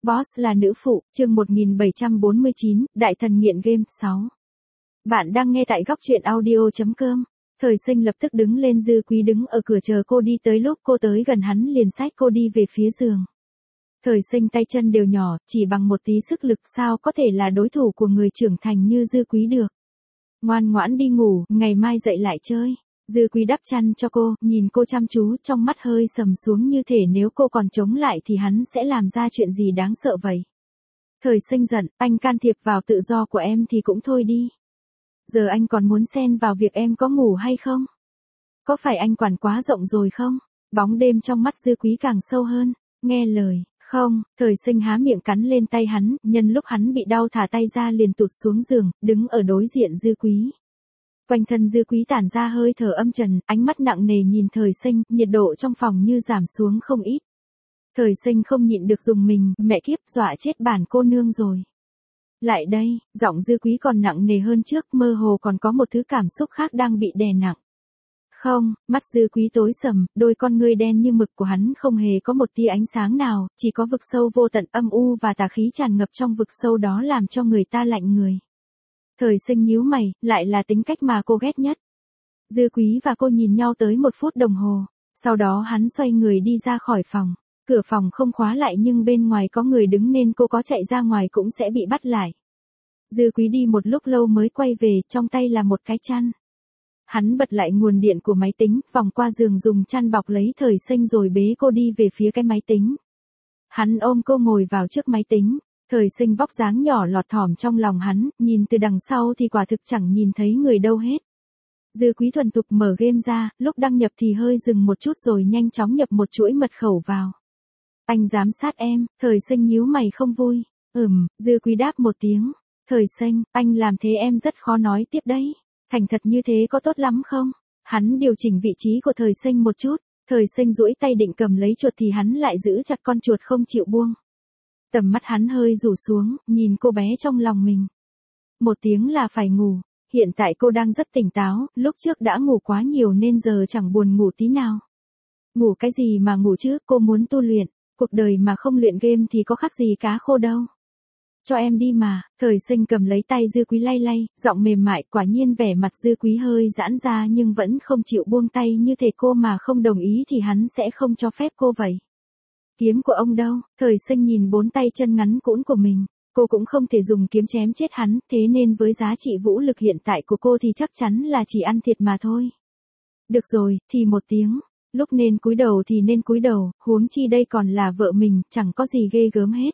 Boss là nữ phụ, chương 1749, Đại thần nghiện game 6. Bạn đang nghe tại góc truyện audio.com. Thời Sinh lập tức đứng lên, Dư Quý đứng ở cửa chờ cô đi tới, lúc cô tới gần hắn liền xách cô đi về phía giường. Thời Sinh tay chân đều nhỏ, chỉ bằng một tí sức lực sao có thể là đối thủ của người trưởng thành như Dư Quý được. Ngoan ngoãn đi ngủ, ngày mai dậy lại chơi. Dư Quý đắp chăn cho cô, nhìn cô chăm chú, trong mắt hơi sầm xuống, như thể nếu cô còn chống lại thì hắn sẽ làm ra chuyện gì đáng sợ vậy. Thời Sinh giận, anh can thiệp vào tự do của em thì cũng thôi đi. Giờ anh còn muốn xen vào việc em có ngủ hay không? Có phải anh quản quá rộng rồi không? Bóng đêm trong mắt Dư Quý càng sâu hơn. Nghe lời, không. Thời Sinh há miệng cắn lên tay hắn, nhân lúc hắn bị đau thả tay ra liền tụt xuống giường, đứng ở đối diện Dư Quý. Quanh thân Dư Quý tản ra hơi thở âm trầm, ánh mắt nặng nề nhìn Thời Sinh, nhiệt độ trong phòng như giảm xuống không ít. Thời Sinh không nhịn được dùng mình, mẹ kiếp, dọa chết bản cô nương rồi. Lại đây, giọng Dư Quý còn nặng nề hơn trước, mơ hồ còn có một thứ cảm xúc khác đang bị đè nặng. Không, mắt Dư Quý tối sầm, đôi con ngươi đen như mực của hắn không hề có một tia ánh sáng nào, chỉ có vực sâu vô tận âm u và tà khí tràn ngập trong vực sâu đó làm cho người ta lạnh người. Thời Sinh nhíu mày, lại là tính cách mà cô ghét nhất. Dư Quý và cô nhìn nhau tới 1 phút đồng hồ, sau đó hắn xoay người đi ra khỏi phòng. Cửa phòng không khóa lại nhưng bên ngoài có người đứng nên cô có chạy ra ngoài cũng sẽ bị bắt lại. Dư Quý đi một lúc lâu mới quay về, trong tay là một cái chăn. Hắn bật lại nguồn điện của máy tính, vòng qua giường dùng chăn bọc lấy Thời Sinh rồi bế cô đi về phía cái máy tính. Hắn ôm cô ngồi vào trước máy tính. Thời Sinh vóc dáng nhỏ lọt thỏm trong lòng hắn, nhìn từ đằng sau thì quả thực chẳng nhìn thấy người đâu hết. Dư Quý thuần thục mở game ra, lúc đăng nhập thì hơi dừng một chút rồi nhanh chóng nhập một chuỗi mật khẩu vào. Anh giám sát em. Thời Sinh nhíu mày không vui. Dư Quý đáp một tiếng. Thời Sinh, anh làm thế em rất khó nói tiếp đấy. Thành thật như thế có tốt lắm không? Hắn điều chỉnh vị trí của Thời Sinh một chút. Thời Sinh duỗi tay định cầm lấy chuột thì hắn lại giữ chặt con chuột không chịu buông. Tầm mắt hắn hơi rủ xuống, nhìn cô bé trong lòng mình. Một tiếng là phải ngủ. Hiện tại cô đang rất tỉnh táo, lúc trước đã ngủ quá nhiều nên giờ chẳng buồn ngủ tí nào. Ngủ cái gì mà ngủ chứ, cô muốn tu luyện. Cuộc đời mà không luyện game thì có khác gì cá khô đâu. Cho em đi mà. Thời Sinh cầm lấy tay Dư Quý lay lay, giọng mềm mại, quả nhiên vẻ mặt Dư Quý hơi giãn ra nhưng vẫn không chịu buông tay, như thể cô mà không đồng ý thì hắn sẽ không cho phép cô vậy. Kiếm của ông đâu? Thời Sinh nhìn 4 tay chân ngắn cũn của mình. Cô cũng không thể dùng kiếm chém chết hắn, thế nên với giá trị vũ lực hiện tại của cô thì chắc chắn là chỉ ăn thiệt mà thôi. Được rồi, thì một tiếng. Lúc nên cúi đầu thì nên cúi đầu, huống chi đây còn là vợ mình, chẳng có gì ghê gớm hết.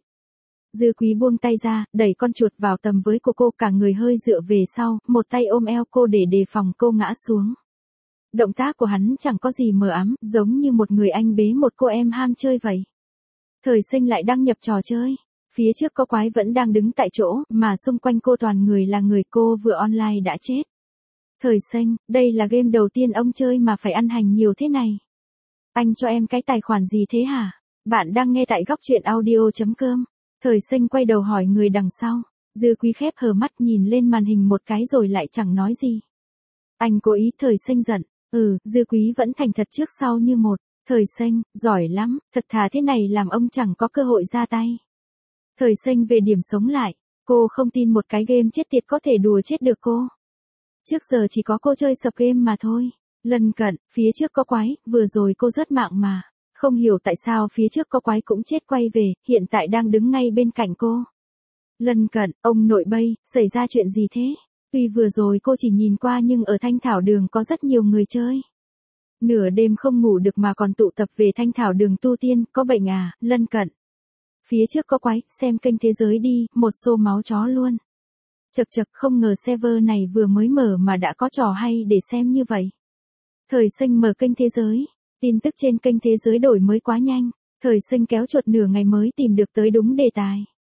Dư Quý buông tay ra, đẩy con chuột vào tầm với của cô, cả người hơi dựa về sau, một tay ôm eo cô để đề phòng cô ngã xuống. Động tác của hắn chẳng có gì mờ ám, giống như một người anh bế một cô em ham chơi vậy. Thời Sinh lại đăng nhập trò chơi. Phía trước có quái vẫn đang đứng tại chỗ, mà xung quanh cô toàn người là người, cô vừa online đã chết. Thời Sinh, đây là game đầu tiên ông chơi mà phải ăn hành nhiều thế này. Anh cho em cái tài khoản gì thế hả? Bạn đang nghe tại góc truyện audio.com. Thời Sinh quay đầu hỏi người đằng sau. Dư Quý khép hờ mắt nhìn lên màn hình một cái rồi lại chẳng nói gì. Anh cố ý. Thời Sinh giận. Dư Quý vẫn thành thật trước sau như một. Thời Sinh, giỏi lắm, thật thà thế này làm ông chẳng có cơ hội ra tay. Thời Sinh về điểm sống lại. Cô không tin một cái game chết tiệt có thể đùa chết được cô. Trước giờ chỉ có cô chơi sập game mà thôi. Lần cận, phía trước có quái, vừa rồi cô rớt mạng mà. Không hiểu tại sao phía trước có quái cũng chết quay về, hiện tại đang đứng ngay bên cạnh cô. Lần cận, ông nội bay, xảy ra chuyện gì thế? Tuy vừa rồi cô chỉ nhìn qua nhưng ở Thanh Thảo Đường có rất nhiều người chơi. Nửa đêm không ngủ được mà còn tụ tập về Thanh Thảo Đường tu tiên, có bệnh à? Lân cận. Phía trước có quái, xem kênh thế giới đi, một xô máu chó luôn. Chật chật, không ngờ server này vừa mới mở mà đã có trò hay để xem như vậy. Thời Sinh mở kênh thế giới. Tin tức trên kênh thế giới đổi mới quá nhanh. Thời Sinh kéo chuột nửa ngày mới tìm được tới đúng đề tài.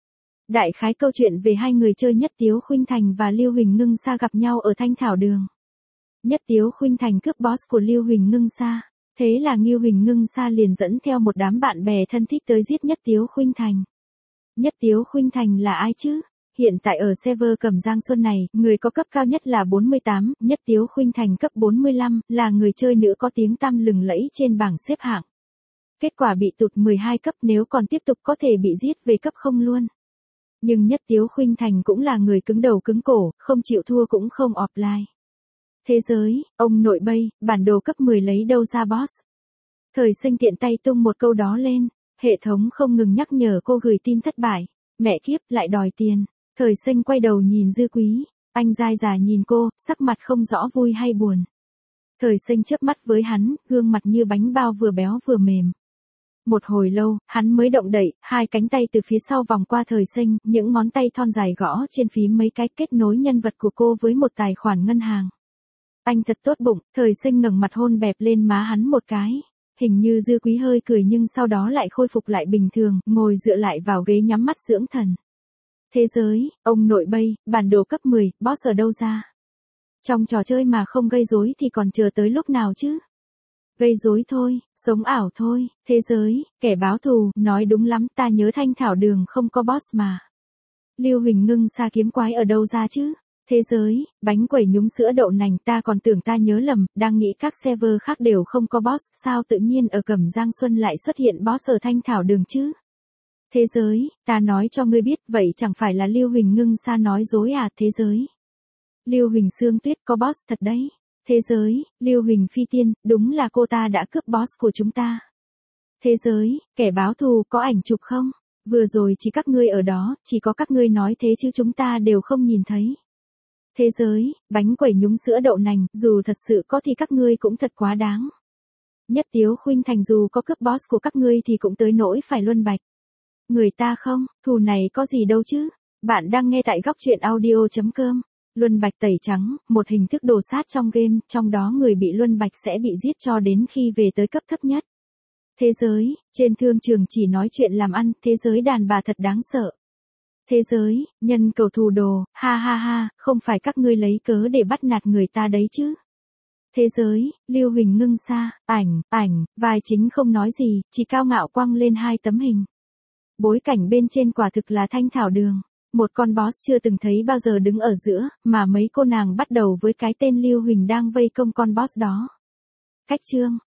Đại khái câu chuyện về hai người chơi Nhất Tiếu Khuynh Thành và Lưu Huỳnh Ngưng Sa gặp nhau ở Thanh Thảo Đường. Nhất Tiếu Khuynh Thành cướp boss của Lưu Huỳnh Ngưng Sa. Thế là Lưu Huỳnh Ngưng Sa liền dẫn theo một đám bạn bè thân thích tới giết Nhất Tiếu Khuynh Thành. Nhất Tiếu Khuynh Thành là ai chứ? Hiện tại ở server Cẩm Giang Xuân này, người có cấp cao nhất là 48, Nhất Tiếu Khuynh Thành cấp 45, là người chơi nữ có tiếng tăm lừng lẫy trên bảng xếp hạng. Kết quả bị tụt 12 cấp, nếu còn tiếp tục có thể bị giết về cấp 0 luôn. Nhưng Nhất Tiếu Khuynh Thành cũng là người cứng đầu cứng cổ, không chịu thua cũng không offline. Thế giới, ông nội bay, bản đồ cấp 10 lấy đâu ra boss? Thời Sinh tiện tay tung một câu đó lên, hệ thống không ngừng nhắc nhở cô gửi tin thất bại. Mẹ kiếp, lại đòi tiền. Thời Sinh quay đầu nhìn Dư Quý, anh dai dà nhìn cô, sắc mặt không rõ vui hay buồn. Thời Sinh chớp mắt với hắn, gương mặt như bánh bao vừa béo vừa mềm. Một hồi lâu, hắn mới động đậy, hai cánh tay từ phía sau vòng qua Thời Sinh, những ngón tay thon dài gõ trên phím mấy cái, kết nối nhân vật của cô với một tài khoản ngân hàng. Anh thật tốt bụng. Thời Sinh ngẩng mặt hôn bẹp lên má hắn một cái. Hình như Dư Quý hơi cười nhưng sau đó lại khôi phục lại bình thường, ngồi dựa lại vào ghế nhắm mắt dưỡng thần. Thế giới, ông nội bay, bản đồ cấp 10, boss ở đâu ra? Trong trò chơi mà không gây rối thì còn chờ tới lúc nào chứ? Gây rối thôi, sống ảo thôi. Thế giới, kẻ báo thù, nói đúng lắm, ta nhớ Thanh Thảo Đường không có boss mà. Lưu Huỳnh Ngưng Sa kiếm quái ở đâu ra chứ? Thế giới, bánh quẩy nhúng sữa đậu nành, ta còn tưởng ta nhớ lầm, đang nghĩ các server khác đều không có boss, sao tự nhiên ở Cẩm Giang Xuân lại xuất hiện boss ở Thanh Thảo Đường chứ? Thế giới, ta nói cho ngươi biết, vậy chẳng phải là Lưu Huỳnh Ngưng Sa nói dối à? Thế giới, Lưu Huỳnh Sương Tuyết có boss thật đấy. Thế giới, Lưu Huỳnh Phi Tiên, đúng là cô ta đã cướp boss của chúng ta. Thế giới, kẻ báo thù có ảnh chụp không? Vừa rồi chỉ các ngươi ở đó, chỉ có các ngươi nói thế chứ chúng ta đều không nhìn thấy. Thế giới, bánh quẩy nhúng sữa đậu nành, dù thật sự có thì các ngươi cũng thật quá đáng. Nhất Tiếu Khuynh Thành dù có cướp boss của các ngươi thì cũng tới nỗi phải luân bạch. Người ta không, thù này có gì đâu chứ. Bạn đang nghe tại góc truyện audio.com. Luân bạch tẩy trắng, một hình thức đồ sát trong game, trong đó người bị luân bạch sẽ bị giết cho đến khi về tới cấp thấp nhất. Thế giới, trên thương trường chỉ nói chuyện làm ăn, thế giới đàn bà thật đáng sợ. Thế giới, nhân cầu thù đồ, ha ha ha, không phải các ngươi lấy cớ để bắt nạt người ta đấy chứ. Thế giới, Lưu Huỳnh Ngưng Sa, ảnh, vai chính không nói gì, chỉ cao ngạo quăng lên hai tấm hình. Bối cảnh bên trên quả thực là Thanh Thảo Đường. Một con boss chưa từng thấy bao giờ đứng ở giữa, mà mấy cô nàng bắt đầu với cái tên Lưu Huỳnh đang vây công con boss đó. Cách chương